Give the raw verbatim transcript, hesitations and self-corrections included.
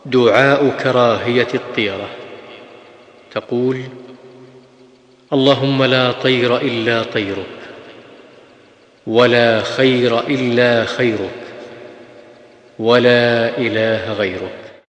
دعاء كراهية الطيرة. تقول: اللهم لا طير إلا طيرك، ولا خير إلا خيرك، ولا إله غيرك.